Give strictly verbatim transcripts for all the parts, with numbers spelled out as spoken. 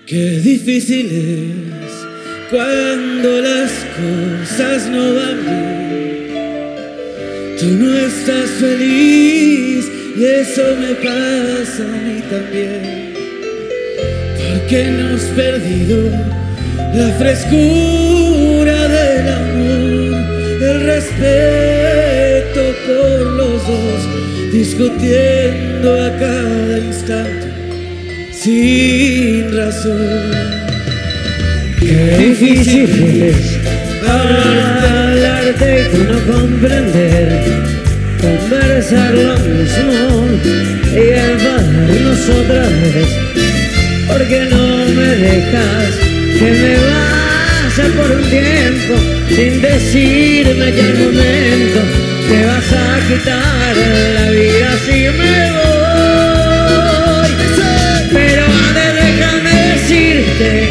Qué difícil es cuando las cosas no van bien. Tú no estás feliz y eso me pasa a mí también. Porque hemos perdido la frescura del amor, el respeto por los dos, discutiendo a cada instante sin razón. Qué difícil es hablarte y tú no comprender, conversar lo mismo y enfadarnos otra vez. Porque no me dejas que me vaya por un tiempo sin decirme que al momento te vas a quitar la vida si me voy. Pero antes déjame decirte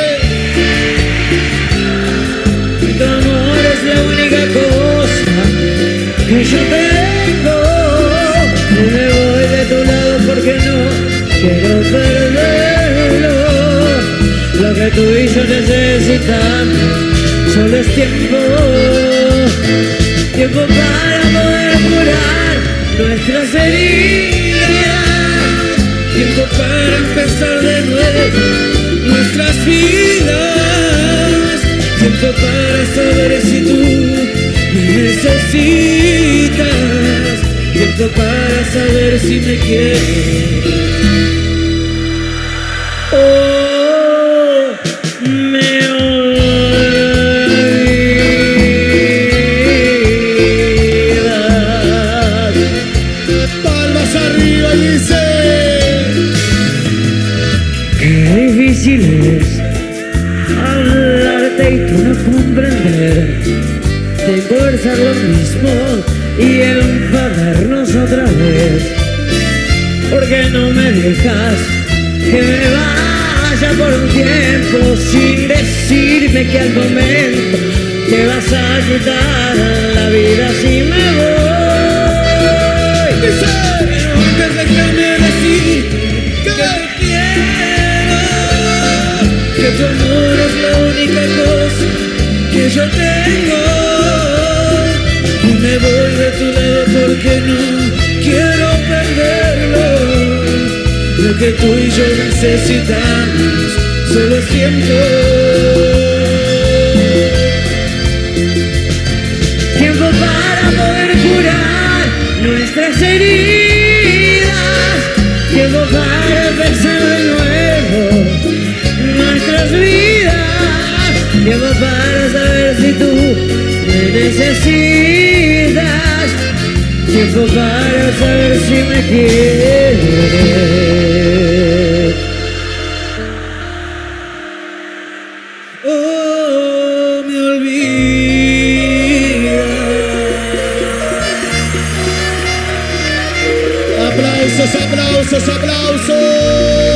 que tu amor es la única cosa que yo tengo. Y me voy de tu lado porque no quiero perderlo. Lo que tú y yo necesitamos solo es tiempo. Tiempo para poder curar nuestras heridas. Tiempo para empezar de nuevo nuestras vidas. Tiempo para saber si tú me necesitas. Tiempo para saber si me quieres. Oh, me olvidas. Palmas arriba y dice: Qué difícil es hablarte y tú no comprender, de conversar lo mismo y enfadarnos otra vez. Porque no me dejas que me vaya por un tiempo sin decirme que al momento te vas a quitar la vida si me voy. Pero antes déjame decirte que te quiero, que tu amor es la única cosa que yo tengo. Y me voy de tu lado porque no quiero perderlo. Lo que tú y yo necesitamos solo es tiempo. Tiempo para poder curar nuestras heridas. Tiempo para empezar de nuevo nuestras vidas. Tiempo para saber si tú me necesitas. Tiempo para saber si me quieres. Oh, me olvida. Aplausos, aplausos, aplausos.